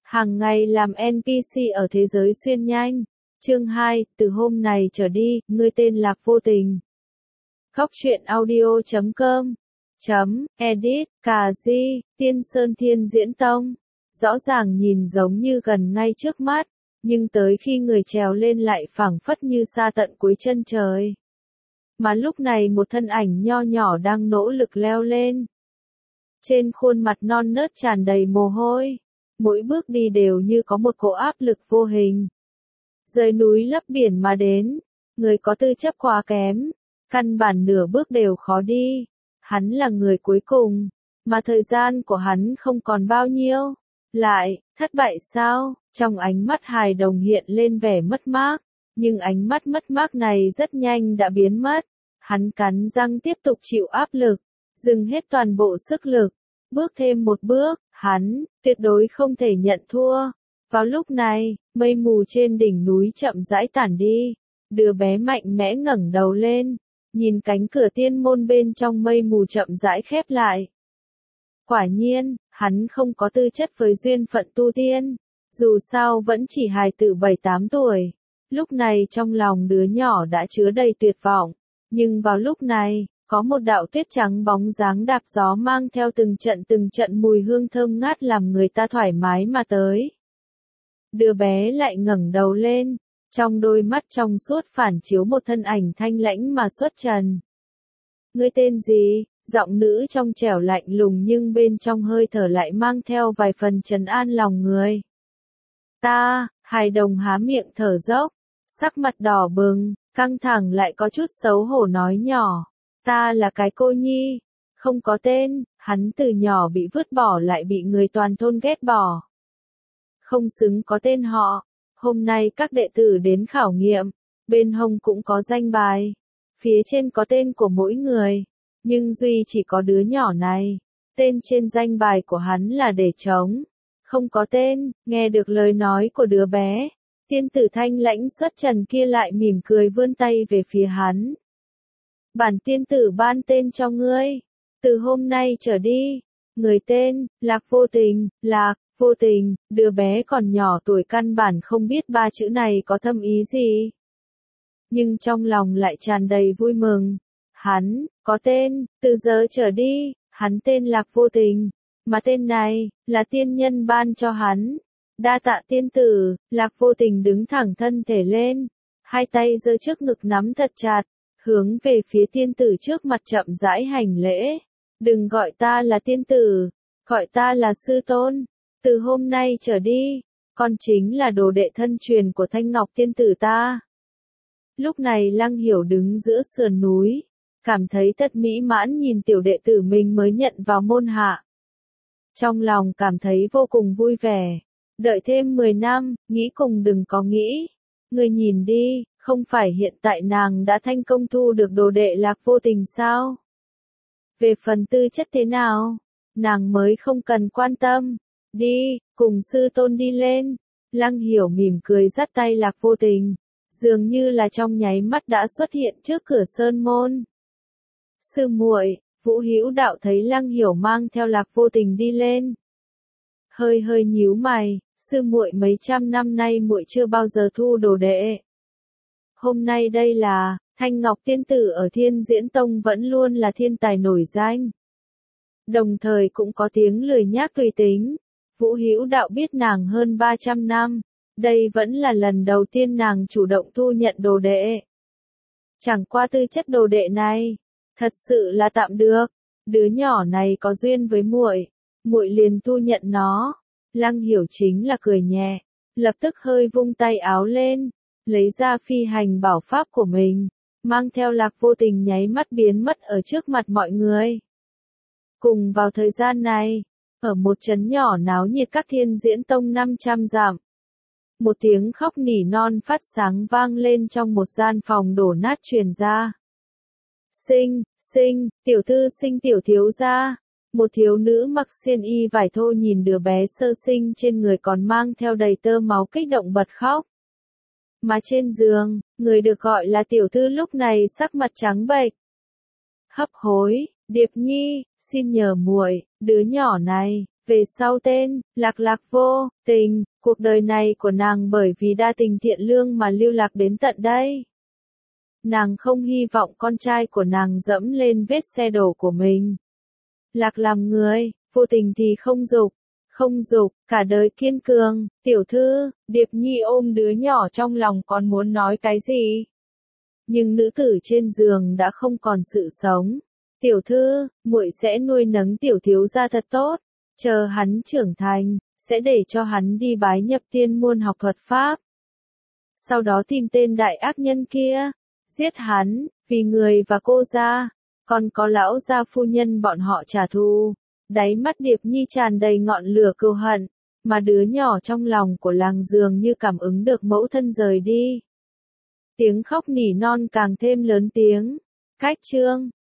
Hàng ngày làm NPC ở thế giới xuyên nhanh. Chương 2, từ hôm này trở đi, ngươi tên Lạc Vô Tình. Góc truyện audio.com Edit, Cà Di, Tiên Sơn Thiên Diễn Tông. Rõ ràng nhìn giống như gần ngay trước mắt, nhưng tới khi người trèo lên lại phảng phất như xa tận cuối chân trời. Mà lúc này một thân ảnh nho nhỏ đang nỗ lực leo lên. Trên khuôn mặt non nớt tràn đầy mồ hôi, mỗi bước đi đều như có một cỗ áp lực vô hình. Rời núi lấp biển mà đến, người có tư chất quá kém, căn bản nửa bước đều khó đi. Hắn là người cuối cùng, mà thời gian của hắn không còn bao nhiêu. Lại, thất bại sao? Trong ánh mắt hài đồng hiện lên vẻ mất mát, nhưng ánh mắt mất mát này rất nhanh đã biến mất. Hắn cắn răng tiếp tục chịu áp lực, dừng hết toàn bộ sức lực, bước thêm một bước, hắn tuyệt đối không thể nhận thua. Vào lúc này, mây mù trên đỉnh núi chậm rãi tản đi, đứa bé mạnh mẽ ngẩng đầu lên, nhìn cánh cửa tiên môn bên trong mây mù chậm rãi khép lại. Quả nhiên, hắn không có tư chất với duyên phận tu tiên, dù sao vẫn chỉ hài tử 7-8 tuổi. Lúc này trong lòng đứa nhỏ đã chứa đầy tuyệt vọng, nhưng vào lúc này, có một đạo tuyết trắng bóng dáng đạp gió mang theo từng trận mùi hương thơm ngát làm người ta thoải mái mà tới. Đứa bé lại ngẩng đầu lên, trong đôi mắt trong suốt phản chiếu một thân ảnh thanh lãnh mà xuất trần. Ngươi tên gì? Giọng nữ trong trẻo lạnh lùng nhưng bên trong hơi thở lại mang theo vài phần trấn an lòng người. Ta, hài đồng há miệng thở dốc, sắc mặt đỏ bừng, căng thẳng lại có chút xấu hổ nói nhỏ. Ta là cái cô nhi, không có tên, hắn từ nhỏ bị vứt bỏ lại bị người toàn thôn ghét bỏ. Không xứng có tên họ, hôm nay các đệ tử đến khảo nghiệm, bên hông cũng có danh bài, phía trên có tên của mỗi người, nhưng duy chỉ có đứa nhỏ này, tên trên danh bài của hắn là để trống, không có tên. Nghe được lời nói của đứa bé, tiên tử thanh lãnh xuất trần kia lại mỉm cười vươn tay về phía hắn. Bản tiên tử ban tên cho ngươi, từ hôm nay trở đi, người tên, Lạc Vô Tình. Lạc Vô Tình, đứa bé còn nhỏ tuổi căn bản không biết ba chữ này có thâm ý gì. Nhưng trong lòng lại tràn đầy vui mừng. Hắn, có tên, từ giờ trở đi, hắn tên Lạc Vô Tình, mà tên này, là tiên nhân ban cho hắn. Đa tạ tiên tử. Lạc Vô Tình đứng thẳng thân thể lên, hai tay giơ trước ngực nắm thật chặt, hướng về phía tiên tử trước mặt chậm rãi hành lễ. Đừng gọi ta là tiên tử, gọi ta là sư tôn. Từ hôm nay trở đi, con chính là đồ đệ thân truyền của Thanh Ngọc tiên tử ta. Lúc này Lăng Hiểu đứng giữa sườn núi, cảm thấy thật mỹ mãn nhìn tiểu đệ tử mình mới nhận vào môn hạ. Trong lòng cảm thấy vô cùng vui vẻ. Đợi thêm 10 năm, nghĩ cùng đừng có nghĩ. Người nhìn đi, không phải hiện tại nàng đã thành công thu được đồ đệ Lạc Vô Tình sao? Về phần tư chất thế nào, nàng mới không cần quan tâm. Đi, cùng sư tôn đi lên. Lăng Hiểu mỉm cười dắt tay Lạc Vô Tình, dường như là trong nháy mắt đã xuất hiện trước cửa sơn môn. Sư muội, Vũ Hữu Đạo thấy Lăng Hiểu mang theo Lạc Vô Tình đi lên, hơi nhíu mày. Sư muội, mấy trăm năm nay muội chưa bao giờ thu đồ đệ. Hôm nay đây là, Thanh Ngọc tiên tử ở Thiên Diễn Tông vẫn luôn là thiên tài nổi danh. Đồng thời cũng có tiếng lười nhác tùy tính. Vũ Hữu Đạo biết nàng hơn 300 năm, đây vẫn là lần đầu tiên nàng chủ động thu nhận đồ đệ. Chẳng qua tư chất đồ đệ này, thật sự là tạm được, đứa nhỏ này có duyên với muội, muội liền thu nhận nó. Lăng Hiểu chính là cười nhẹ, lập tức hơi vung tay áo lên, lấy ra phi hành bảo pháp của mình, mang theo Lạc Vô Tình nháy mắt biến mất ở trước mặt mọi người. Cùng vào thời gian này, ở một trấn nhỏ náo nhiệt các Thiên Diễn Tông 500 dặm, một tiếng khóc nỉ non phát sáng vang lên trong một gian phòng đổ nát truyền ra. Sinh, tiểu thư Sinh tiểu thiếu gia. Một thiếu nữ mặc xiêm y vải thô nhìn đứa bé sơ sinh trên người còn mang theo đầy tơ máu kích động bật khóc. Mà trên giường, người được gọi là tiểu thư lúc này sắc mặt trắng bệch. Hấp hối, Điệp Nhi, xin nhờ muội, đứa nhỏ này, Về sau tên, Lạc Lạc vô tình, cuộc đời này của nàng bởi vì đa tình thiện lương mà lưu lạc đến tận đây. Nàng không hy vọng con trai của nàng dẫm lên vết xe đổ của mình. Lạc làm người, vô tình thì không dục, cả đời kiên cường, tiểu thư, Điệp Nhi ôm đứa nhỏ trong lòng còn muốn nói cái gì. Nhưng nữ tử trên giường đã không còn sự sống. Tiểu thư, muội sẽ nuôi nấng tiểu thiếu gia thật tốt, chờ hắn trưởng thành, sẽ để cho hắn đi bái nhập tiên môn học thuật pháp. Sau đó tìm tên đại ác nhân kia, giết hắn, vì người và cô gia, còn có lão gia phu nhân bọn họ trả thù. Đáy mắt Điệp Nhi tràn đầy ngọn lửa cừu hận, mà đứa nhỏ trong lòng của làng dường như cảm ứng được mẫu thân rời đi. Tiếng khóc nỉ non càng thêm lớn tiếng. Cách chương